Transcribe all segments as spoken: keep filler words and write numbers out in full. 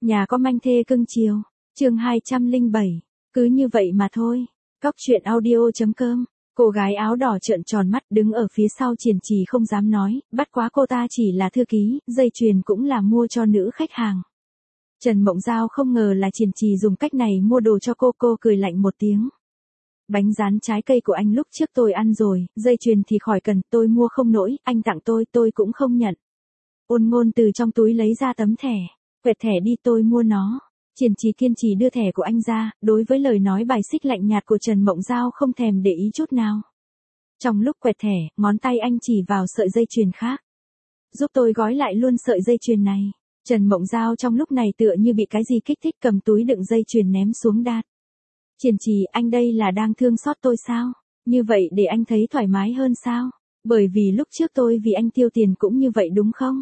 Nhà có manh thê cưng chiều. Chương hai trăm lẻ bảy. Cứ như vậy mà thôi. Cóc truyện audio chấm com. Cô gái áo đỏ trợn tròn mắt đứng ở phía sau Triền Trì không dám nói, bắt quá cô ta chỉ là thư ký, dây chuyền cũng là mua cho nữ khách hàng. Trần Mộng Giao không ngờ là Triền Trì dùng cách này mua đồ cho cô, cô cười lạnh một tiếng. Bánh rán trái cây của anh lúc trước tôi ăn rồi, dây chuyền thì khỏi cần, tôi mua không nổi, anh tặng tôi, tôi cũng không nhận. Ôn Ngôn từ trong túi lấy ra tấm thẻ, quẹt thẻ đi, tôi mua nó. Triền Trì kiên trì đưa thẻ của anh ra, đối với lời nói bài xích lạnh nhạt của Trần Mộng Giao không thèm để ý chút nào. Trong lúc quẹt thẻ, ngón tay anh chỉ vào sợi dây chuyền khác. Giúp tôi gói lại luôn sợi dây chuyền này. Trần Mộng Giao trong lúc này tựa như bị cái gì kích thích, cầm túi đựng dây chuyền ném xuống đát. Triền Trì, anh đây là đang thương xót tôi sao? Như vậy để anh thấy thoải mái hơn sao? Bởi vì lúc trước tôi vì anh tiêu tiền cũng như vậy đúng không?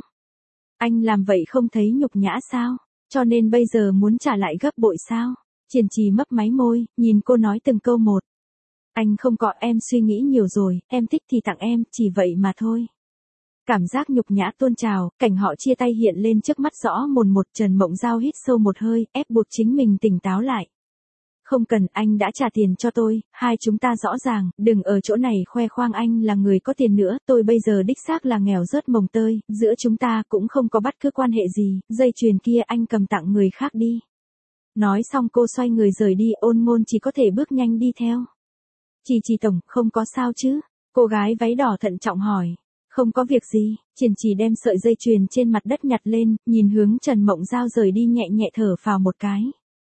Anh làm vậy không thấy nhục nhã sao? Cho nên bây giờ muốn trả lại gấp bội sao? Triền Trì mấp máy môi, nhìn cô nói từng câu một. Anh không có, em suy nghĩ nhiều rồi, em thích thì tặng em, chỉ vậy mà thôi. Cảm giác nhục nhã tuôn trào, cảnh họ chia tay hiện lên trước mắt rõ mồn một. Trần Mộng Giao hít sâu một hơi, ép buộc chính mình tỉnh táo lại. Không cần, anh đã trả tiền cho tôi, hai chúng ta rõ ràng, đừng ở chỗ này khoe khoang anh là người có tiền nữa, tôi bây giờ đích xác là nghèo rớt mồng tơi, giữa chúng ta cũng không có bất cứ quan hệ gì, dây chuyền kia anh cầm tặng người khác đi. Nói xong cô xoay người rời đi, Ôn Ngôn chỉ có thể bước nhanh đi theo. Trì Trì tổng, không có sao chứ? Cô gái váy đỏ thận trọng hỏi. Không có việc gì. Triền Trì đem sợi dây chuyền trên mặt đất nhặt lên, nhìn hướng Trần Mộng Giao rời đi, nhẹ nhẹ thở phào một cái.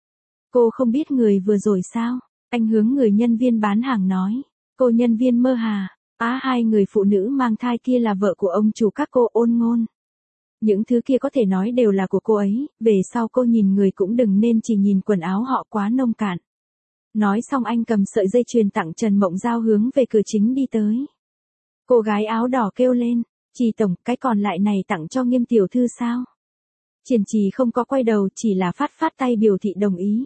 Cô không biết người vừa rồi sao? Anh hướng người nhân viên bán hàng nói. Cô nhân viên Mơ Hà. Á, hai người phụ nữ mang thai kia là vợ của ông chủ các cô, Ôn Ngôn. Những thứ kia có thể nói đều là của cô ấy, về sau cô nhìn người cũng đừng nên chỉ nhìn quần áo họ quá nông cạn. Nói xong anh cầm sợi dây chuyền tặng Trần Mộng Giao hướng về cửa chính đi tới. Cô gái áo đỏ kêu lên, Trì tổng, cái còn lại này tặng cho Nghiêm tiểu thư sao? Triền Trì không có quay đầu, chỉ là phát phát tay biểu thị đồng ý.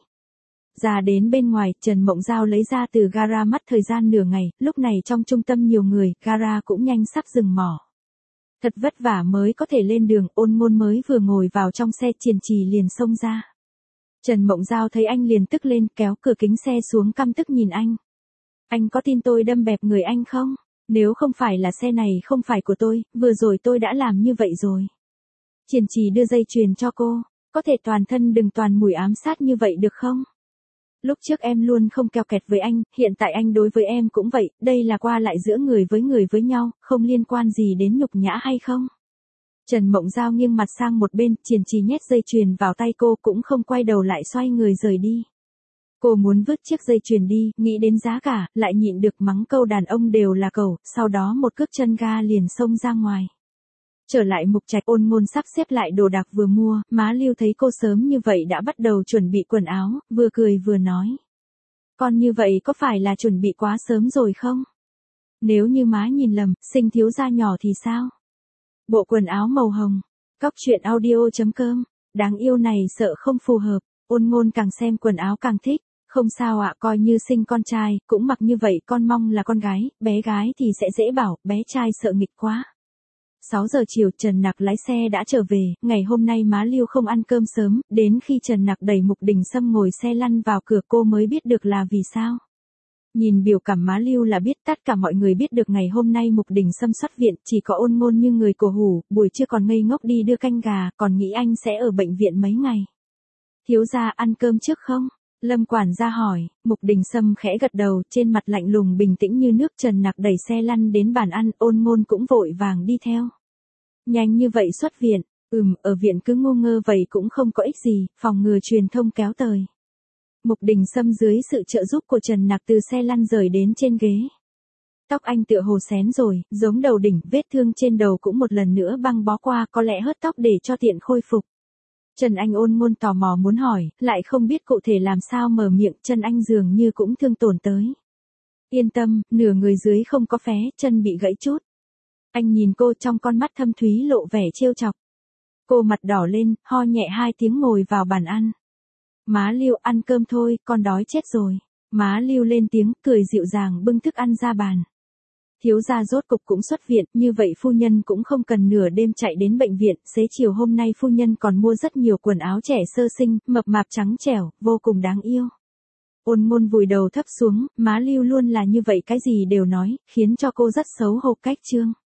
Ra đến bên ngoài, Trần Mộng Giao lấy ra từ gara mắt thời gian nửa ngày, lúc này trong trung tâm nhiều người, gara cũng nhanh sắp dừng mỏ. Thật vất vả mới có thể lên đường, Ôn Ngôn mới vừa ngồi vào trong xe, Triền Trì liền xông ra. Trần Mộng Giao thấy anh liền tức lên, kéo cửa kính xe xuống, căm tức nhìn anh. Anh có tin tôi đâm bẹp người anh không? Nếu không phải là xe này không phải của tôi, vừa rồi tôi đã làm như vậy rồi. Triền Trì đưa dây chuyền cho cô, có thể toàn thân đừng toàn mùi ám sát như vậy được không? Lúc trước em luôn không keo kẹt với anh, hiện tại anh đối với em cũng vậy, đây là qua lại giữa người với người với nhau, không liên quan gì đến nhục nhã hay không? Trần Mộng Giao nghiêng mặt sang một bên, Triền Trì nhét dây chuyền vào tay cô cũng không quay đầu lại, xoay người rời đi. Cô muốn vứt chiếc dây chuyền đi, nghĩ đến giá cả, lại nhịn được mắng câu đàn ông đều là cẩu, sau đó một cước chân ga liền xông ra ngoài. Trở lại Mục Trạch, Ôn Ngôn sắp xếp lại đồ đạc vừa mua, má Lưu thấy cô sớm như vậy đã bắt đầu chuẩn bị quần áo, vừa cười vừa nói. Con như vậy có phải là chuẩn bị quá sớm rồi không? Nếu như má nhìn lầm, sinh thiếu gia nhỏ thì sao? Bộ quần áo màu hồng. Cóc truyện audio chấm com. Đáng yêu này sợ không phù hợp. Ôn Ngôn càng xem quần áo càng thích. Không sao ạ, coi như sinh con trai, cũng mặc như vậy, con mong là con gái, bé gái thì sẽ dễ bảo, bé trai sợ nghịch quá. sáu giờ chiều, Trần Nặc lái xe đã trở về, ngày hôm nay má Lưu không ăn cơm sớm, đến khi Trần Nặc đẩy Mục Đình Sâm ngồi xe lăn vào cửa cô mới biết được là vì sao. Nhìn biểu cảm má Lưu là biết tất cả mọi người biết được ngày hôm nay Mục Đình Sâm xuất viện, chỉ có Ôn Ngôn như người cổ hủ, buổi trưa còn ngây ngốc đi đưa canh gà, còn nghĩ anh sẽ ở bệnh viện mấy ngày. Thiếu gia ăn cơm trước không? Lâm quản gia hỏi. Mục Đình Sâm khẽ gật đầu, trên mặt lạnh lùng bình tĩnh như nước. Trần Nặc đẩy xe lăn đến bàn ăn, Ôn Ngôn cũng vội vàng đi theo. Nhanh như vậy xuất viện? Ừm, ở viện cứ ngu ngơ vậy cũng không có ích gì, phòng ngừa truyền thông kéo tời. Mục Đình Sâm dưới sự trợ giúp của Trần Nặc từ xe lăn rời đến trên ghế. Tóc anh tựa hồ xén rồi, giống đầu đỉnh, vết thương trên đầu cũng một lần nữa băng bó qua, có lẽ hớt tóc để cho tiện khôi phục. Trần Anh Ôn Ngôn tò mò muốn hỏi, lại không biết cụ thể làm sao mở miệng, Trần Anh dường như cũng thương tổn tới. Yên tâm, nửa người dưới không có phé, chân bị gãy chút. Anh nhìn cô, trong con mắt thâm thúy lộ vẻ trêu chọc. Cô mặt đỏ lên, ho nhẹ hai tiếng ngồi vào bàn ăn. Má Lưu, ăn cơm thôi, con đói chết rồi. Má Lưu lên tiếng, cười dịu dàng bưng thức ăn ra bàn. thiếu gia rốt cục cũng xuất viện, như vậy phu nhân cũng không cần nửa đêm chạy đến bệnh viện, xế chiều hôm nay phu nhân còn mua rất nhiều quần áo trẻ sơ sinh, mập mạp trắng trẻo, vô cùng đáng yêu. Ôn Ngôn vùi đầu thấp xuống, má Lưu luôn là như vậy cái gì đều nói, khiến cho cô rất xấu hổ cách trương.